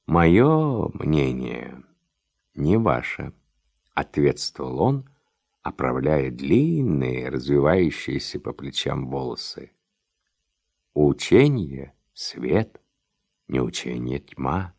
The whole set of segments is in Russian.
Мое мнение не ваше, ответствовал он, оправляя длинные, развивающиеся по плечам волосы. Учение — свет, не учение — тьма.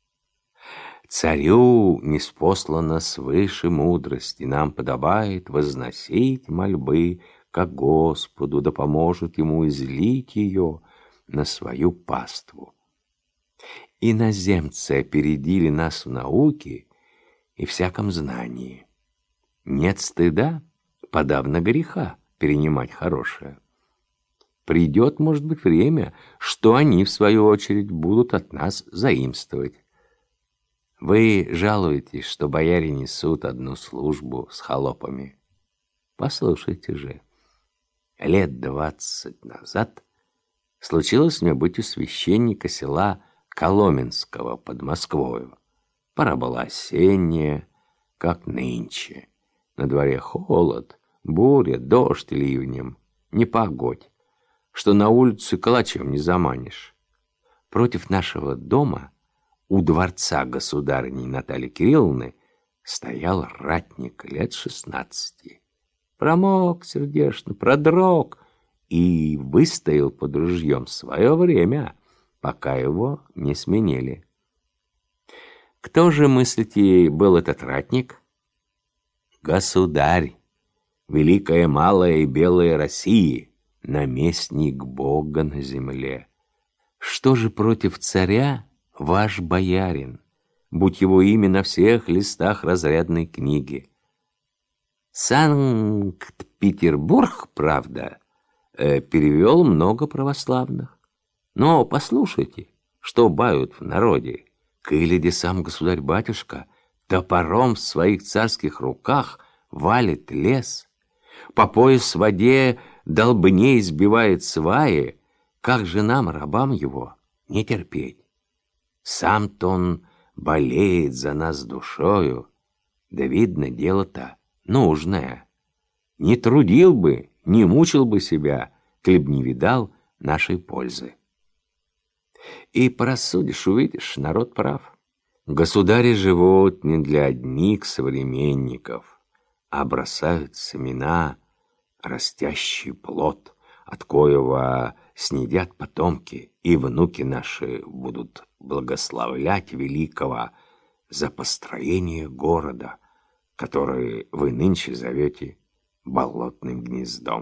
Царю ниспослана свыше мудрость, и нам подобает возносить мольбы ко Господу, да поможет ему излить ее на свою паству. Иноземцы опередили нас в науке и всяком знании. Нет стыда, подавно греха, перенимать хорошее. Придет, может быть, время, что они, в свою очередь, будут от нас заимствовать. Вы жалуетесь, что бояре несут одну службу с холопами. Послушайте же, лет 20 назад случилось мне быть у священника села Коломенского под Москвою. Пора была осенняя, как нынче. На дворе холод, буря, дождь ливнем, непогодь, что на улицу калачом не заманишь. Против нашего дома, у дворца государыни Натальи Кирилловны, стоял ратник лет 16. Промок сердечно, продрог и выстоял под ружьем свое время, пока его не сменили. Кто же, мыслите, был этот ратник? Государь, великая, малая и белая России, наместник Бога на земле. Что же против царя ваш боярин, будь его имя на всех листах разрядной книги? Санкт-Петербург, правда, перевел много православных. Но послушайте, что бают в народе. Кыледи сам государь-батюшка топором в своих царских руках валит лес, по пояс в воде долбней сбивает сваи, как же нам, рабам его, не терпеть? Сам-то он болеет за нас душою, да видно, дело-то нужное. Не трудил бы, не мучил бы себя, коли б не видал нашей пользы. И порассудишь, увидишь, народ прав. Государи живут не для одних современников, а бросают семена, растящий плод, от коего снедят потомки, и внуки наши будут благословлять великого за построение города, который вы нынче зовете болотным гнездом.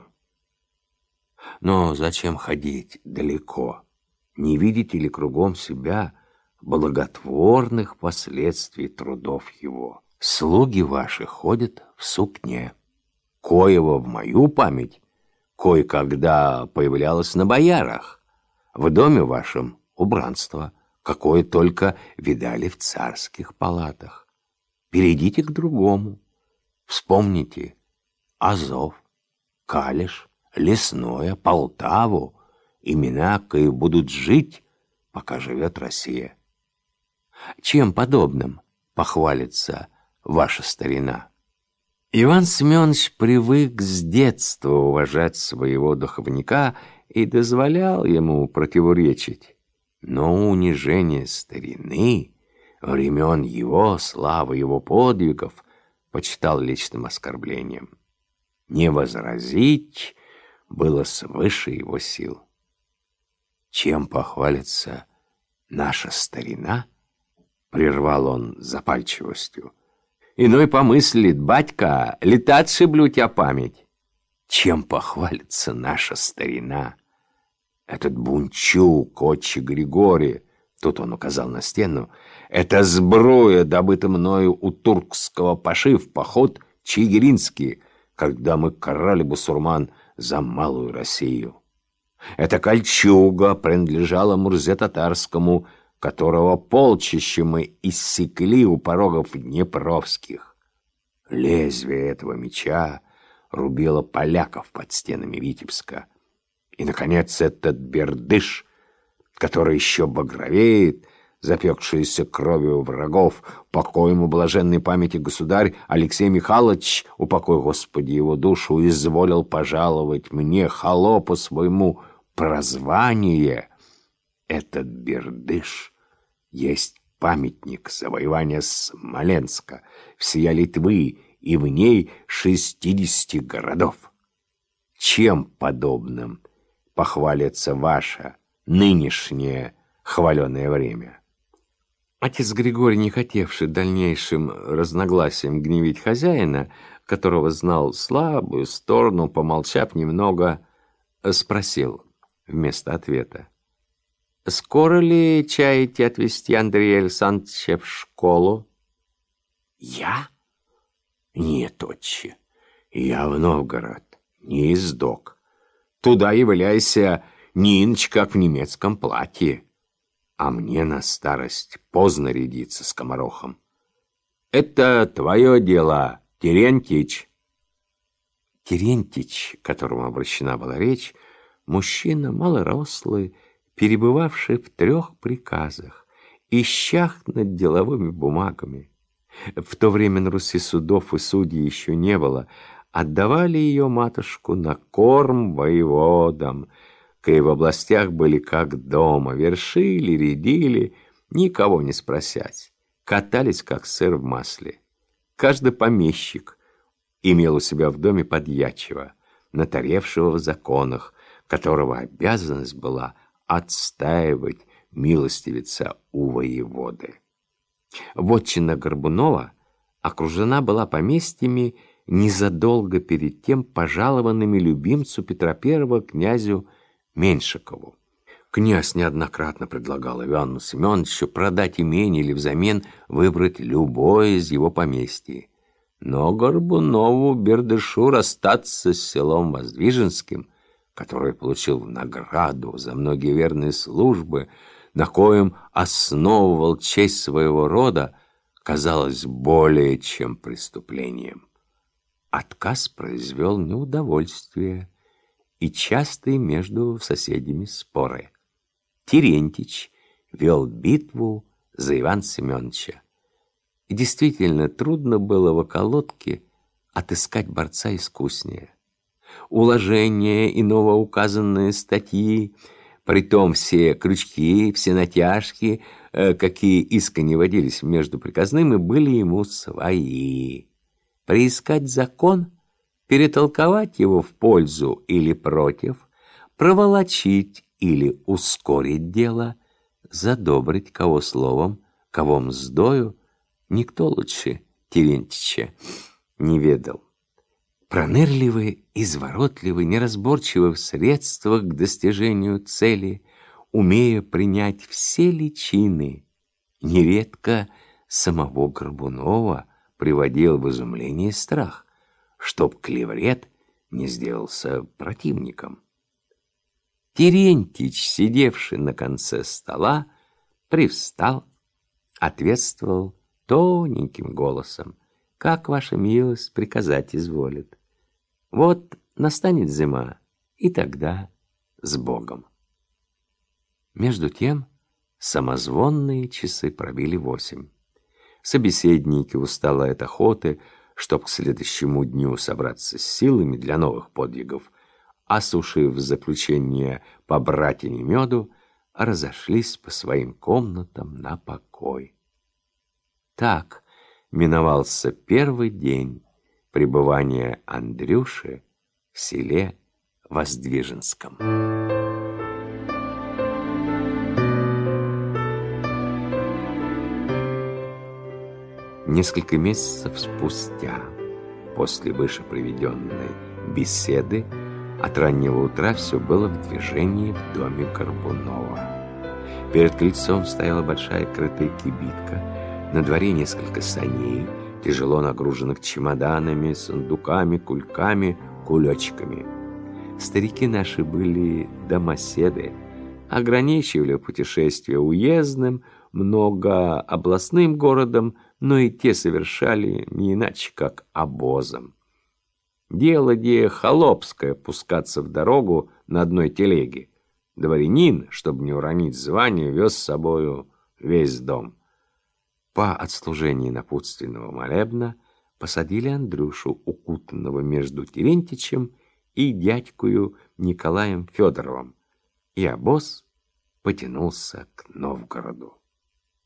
Но зачем ходить далеко? Не видите ли кругом себя благотворных последствий трудов его? Слуги ваши ходят в сукне, коего в мою память кое-когда появлялось на боярах. В доме вашем убранство, какое только видали в царских палатах. Перейдите к другому. Вспомните Азов, Калиш, Лесное, Полтаву, имена, кои будут жить, пока живет Россия. Чем подобным похвалится ваша старина? Иван Семенович привык с детства уважать своего духовника и дозволял ему противоречить. Но унижение старины, времен его славы, его подвигов, почитал личным оскорблением. Не возразить было свыше его сил. Чем похвалится наша старина? Прервал он запальчивостью. Иной помыслит: батька, летать шиблю тебя память. Чем похвалится наша старина? Этот бунчук, отче Григорий, тут он указал на стену, это сбруя, добыта мною у туркского паши в поход чигиринский, когда мы карали бусурман за малую Россию. Эта кольчуга принадлежала Мурзе-Татарскому, которого полчище мы иссекли у порогов Днепровских. Лезвие этого меча рубило поляков под стенами Витебска. И, наконец, этот бердыш, который еще багровеет, запекшийся кровью врагов, покой ему блаженной памяти государь Алексей Михайлович, упокой, Господи, его душу, изволил пожаловать мне, холопу своему, прозвание. Этот бердыш есть памятник завоевания Смоленска, всея Литвы и в ней 60 городов. Чем подобным похвалится ваше нынешнее хваленое время? Отец Григорий, не хотевший дальнейшим разногласием гневить хозяина, которого знал слабую сторону, помолчав немного, спросил вместо ответа: «Скоро ли чаете отвезти Андрея Александровича в школу?» «Я? Нет, отче, я в Новгород, не издок. Туда являйся Нинч, как в немецком платье. А мне на старость поздно рядиться скоморохом. Это твое дело, Терентьич». Терентьич, к которому обращена была речь, мужчина малорослый, перебывавший в 3 приказах, ищах над деловыми бумагами. В то время на Руси судов и судей еще не было. Отдавали ее матушку на корм воеводам, кои в областях были как дома, вершили, рядили, никого не спросять, катались как сыр в масле. Каждый помещик имел у себя в доме подьячего, натаревшего в законах, которого обязанность была отстаивать милостивица у воеводы. Вотчина Горбунова окружена была поместьями незадолго перед тем пожалованными любимцу Петра I князю Меньшикову. Князь неоднократно предлагал Ивану Семеновичу продать имение или взамен выбрать любое из его поместий. Но Горбунову Бердышу расстаться с селом Воздвиженским, который получил в награду за многие верные службы, на коем основывал честь своего рода, казалось более чем преступлением. Отказ произвел неудовольствие и частые между соседями споры. Терентьич вел битву за Ивана Семеновича. И действительно трудно было в околотке отыскать борца искуснее. Уложения и новоуказанные статьи, притом все крючки, все натяжки, какие искренне водились между приказными, были ему свои. Приискать закон, перетолковать его в пользу или против, проволочить или ускорить дело, задобрить кого словом, кого мздою, никто лучше Терентьича не ведал. Пронырливый, изворотливый, неразборчивый в средствах к достижению цели, умея принять все личины, нередко самого Горбунова приводил в изумление и страх, чтоб клеврет не сделался противником. Терентьич, сидевший на конце стола, привстал, ответствовал тоненьким голосом: «Как ваша милость приказать изволит. Вот настанет зима, и тогда с Богом». Между тем самозвонные часы пробили 8. Собеседники, усталые от охоты, чтоб к следующему дню собраться с силами для новых подвигов, осушив в заключение по братине меду, разошлись по своим комнатам на покой. Так миновался первый день пребывания Андрюши в селе Воздвиженском. Несколько месяцев спустя, после выше приведенной беседы, от раннего утра все было в движении в доме Горбунова. Перед крыльцом стояла большая крытая кибитка, на дворе несколько саней, тяжело нагруженных чемоданами, сундуками, кульками, кулечками. Старики наши были домоседы, ограничивали путешествие уездным, много областным городом, но и те совершали не иначе, как обозом. Дело где холопское пускаться в дорогу на одной телеге. Дворянин, чтобы не уронить звание, вез с собою весь дом. По отслужении напутственного молебна посадили Андрюшу, укутанного между Терентьичем и дядькою Николаем Федоровым, и обоз потянулся к Новгороду.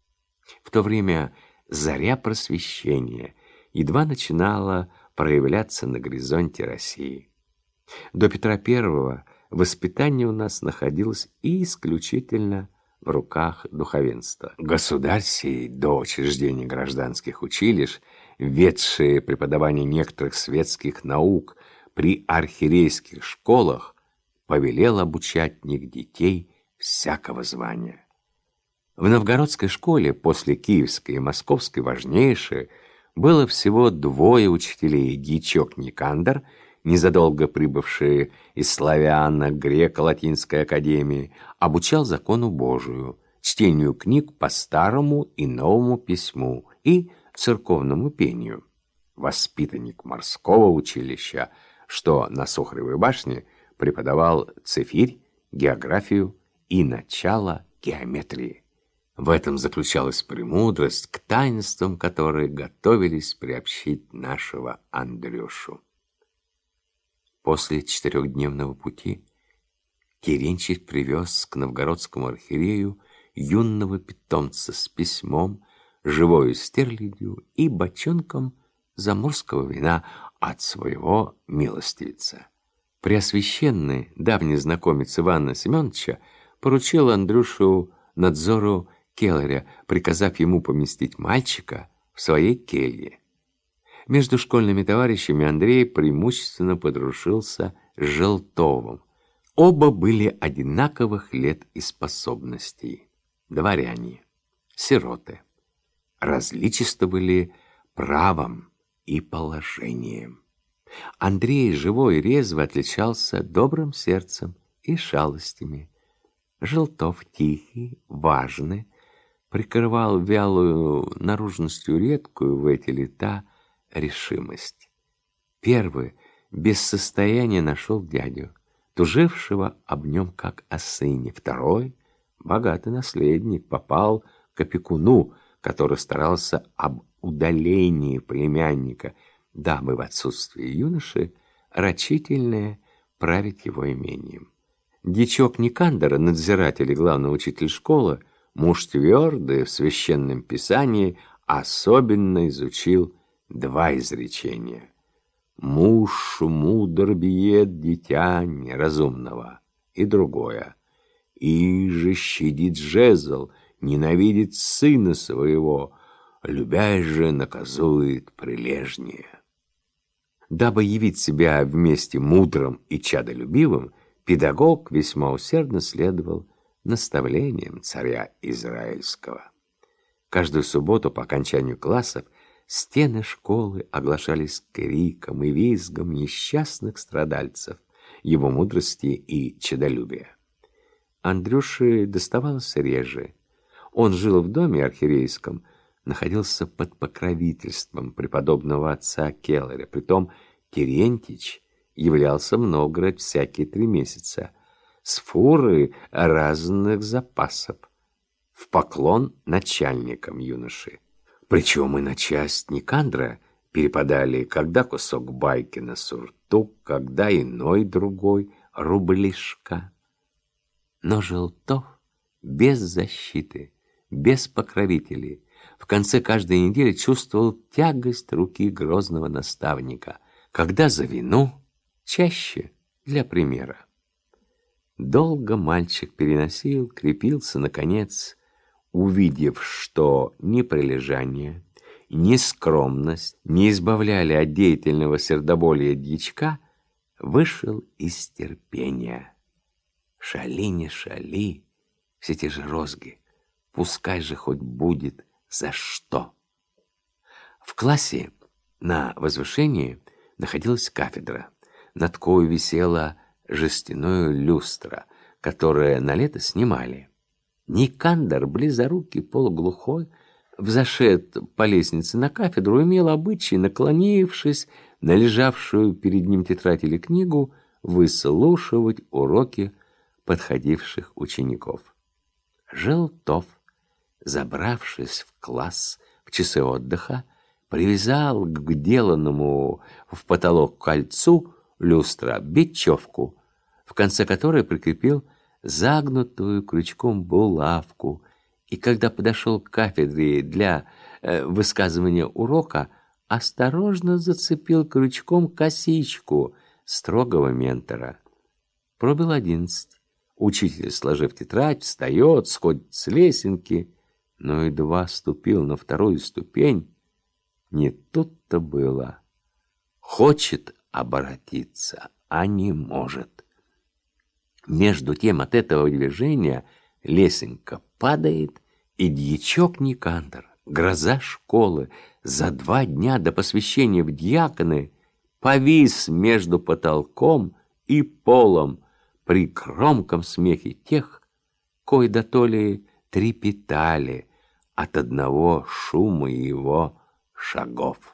В то время заря просвещения едва начинала проявляться на горизонте России. До Петра I воспитание у нас находилось исключительно в руках духовенства. Государь сей до учреждения гражданских училищ, ведшие преподавание некоторых светских наук при архиерейских школах, повелел обучать в них детей всякого звания. В новгородской школе, после киевской и московской важнейшей, было всего двое учителей: дьячок Никандр, незадолго прибывший из славяно греко-латинской академии, обучал закону Божию, чтению книг по старому и новому письму и церковному пению. Воспитанник морского училища, что на Сухаревой башне, преподавал цифирь, географию и начало геометрии. В этом заключалась премудрость, к таинствам которой готовились приобщить нашего Андрюшу. После 4-дневного пути Терентьич привез к новгородскому архиерею юного питомца с письмом, живою стерлядью и бочонком заморского вина от своего милостивица. Преосвященный, давний знакомец Ивана Семеновича, поручил Андрюшу надзору келаря, приказав ему поместить мальчика в своей келье. Между школьными товарищами Андрей преимущественно подружился с Желтовым. Оба были одинаковых лет и способностей. Дворяне, сироты. Различествовали правом и положением. Андрей живой и резво отличался добрым сердцем и шалостями. Желтов тихий, важный, прикрывал вялую наружностью редкую в эти лета решимость. Первый без состояния нашел дядю, тужившего об нем как о сыне. Второй, богатый наследник, попал к опекуну, который старался об удалении племянника, дабы в отсутствие юноши рачительное править его имением. Дьячок Никандра, надзиратель и главный учитель школы, муж твердый в священном писании, особенно изучил два изречения: «Муж мудр биет дитя неразумного», и другое: «Иже щадит жезл, ненавидит сына своего, любя же наказует прилежнее». Дабы явить себя вместе мудрым и чадолюбивым, педагог весьма усердно следовал наставлениям царя Израильского. Каждую субботу по окончанию классов стены школы оглашались криком и визгом несчастных страдальцев его мудрости и чадолюбия. Андрюше доставалось реже. Он жил в доме архиерейском, находился под покровительством преподобного отца келаря. Притом Терентьич являлся в Новгород всякие 3 месяца с фуры разных запасов в поклон начальникам юноши. Причем и на часть Никандра перепадали когда кусок байки на суртук, когда иной другой рублишка. Но Желтов без защиты, без покровителей, в конце каждой недели чувствовал тягость руки грозного наставника, когда за вину, чаще для примера. Долго мальчик переносил, крепился, наконец, увидев, что ни прилежание, ни скромность не избавляли от деятельного сердоболия дьячка, вышел из терпения. Шали не шали, все те же розги, пускай же хоть будет за что. В классе на возвышении находилась кафедра, над кою висела жестяная люстра, которое на лето снимали. Никандр, близорукий, полуглухой, взошед по лестнице на кафедру, имел обычай, наклонившись на лежавшую перед ним тетрадь или книгу, выслушивать уроки подходивших учеников. Желтов, забравшись в класс в часы отдыха, привязал к деланному в потолок кольцу люстра бечевку, в конце которой прикрепил загнутую крючком булавку и когда подошел к кафедре для высказывания урока, осторожно зацепил крючком косичку строгого ментора. Пробил 11. Учитель, сложив тетрадь, встает, сходит с лесенки, но едва ступил на вторую ступень. Не тут-то было. Хочет оборотиться, а не может. Между тем от этого движения лесенка падает, и дьячок Никандр, гроза школы, за 2 дня до посвящения в дьяконы повис между потолком и полом при громком смехе тех, кои дотоле трепетали от одного шума его шагов.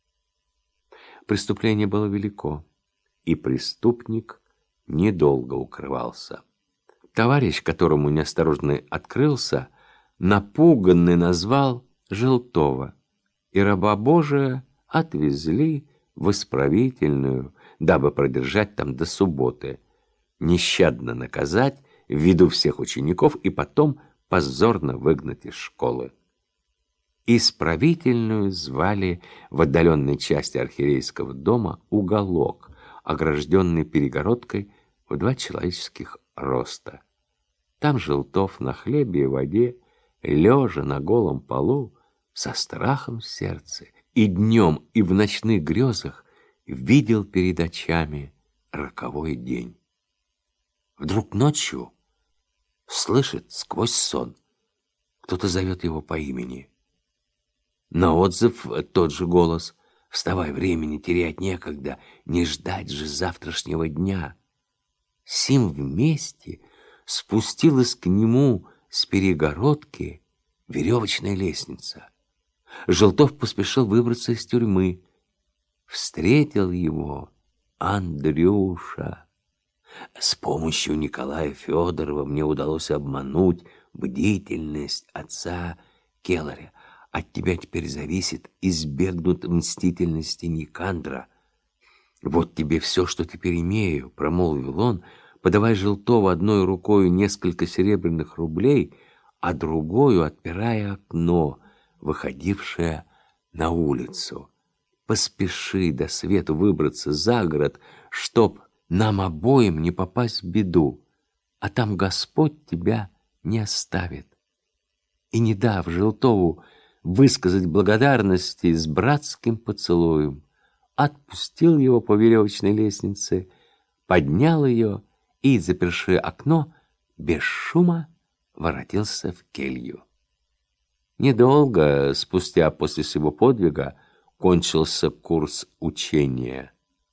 Преступление было велико, и преступник недолго укрывался. Товарищ, которому неосторожно открылся, напуганный назвал Желтова, и раба Божия отвезли в исправительную, дабы продержать там до субботы, нещадно наказать в виду всех учеников и потом позорно выгнать из школы. Исправительную звали в отдаленной части архиерейского дома уголок, огражденный перегородкой в 2 человеческих роста. Там Желтов на хлебе и воде, лежа на голом полу, со страхом в сердце, и днем, и в ночных грезах видел перед очами роковой день. Вдруг ночью слышит сквозь сон, кто-то зовет его по имени. На отзыв тот же голос: «Вставай, времени терять некогда, не ждать же завтрашнего дня». Сим вместе спустилась к нему с перегородки веревочная лестница. Желтов поспешил выбраться из тюрьмы. Встретил его Андрюша. С помощью Николая Федорова мне удалось обмануть бдительность отца Келаря. От тебя теперь зависит избегнуть мстительности Никандра. Вот тебе все, что теперь имею, — промолвил он, подавая Желтову одной рукою несколько серебряных рублей, а другою отпирая окно, выходившее на улицу. Поспеши до свету выбраться за город, чтоб нам обоим не попасть в беду, а там Господь тебя не оставит. И, не дав Желтову высказать благодарности с братским поцелуем, отпустил его по веревочной лестнице, поднял ее и, заперши окно, без шума воротился в келью. Недолго спустя после сего подвига кончился курс учения.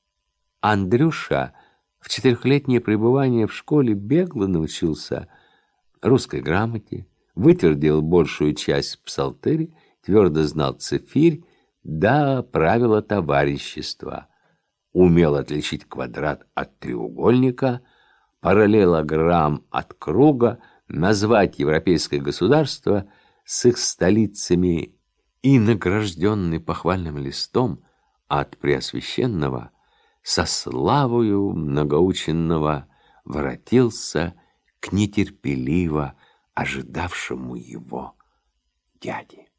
Андрюша в 4-летнее пребывание в школе бегло научился русской грамоте, вытвердил большую часть псалтыри, твердо знал цифирь да правила товарищества, умел отличить квадрат от треугольника, параллелограмм от круга, назвать европейское государство с их столицами, и, награжденный похвальным листом от Преосвященного, со славою многоученного воротился к нетерпеливо ожидавшему его дяде.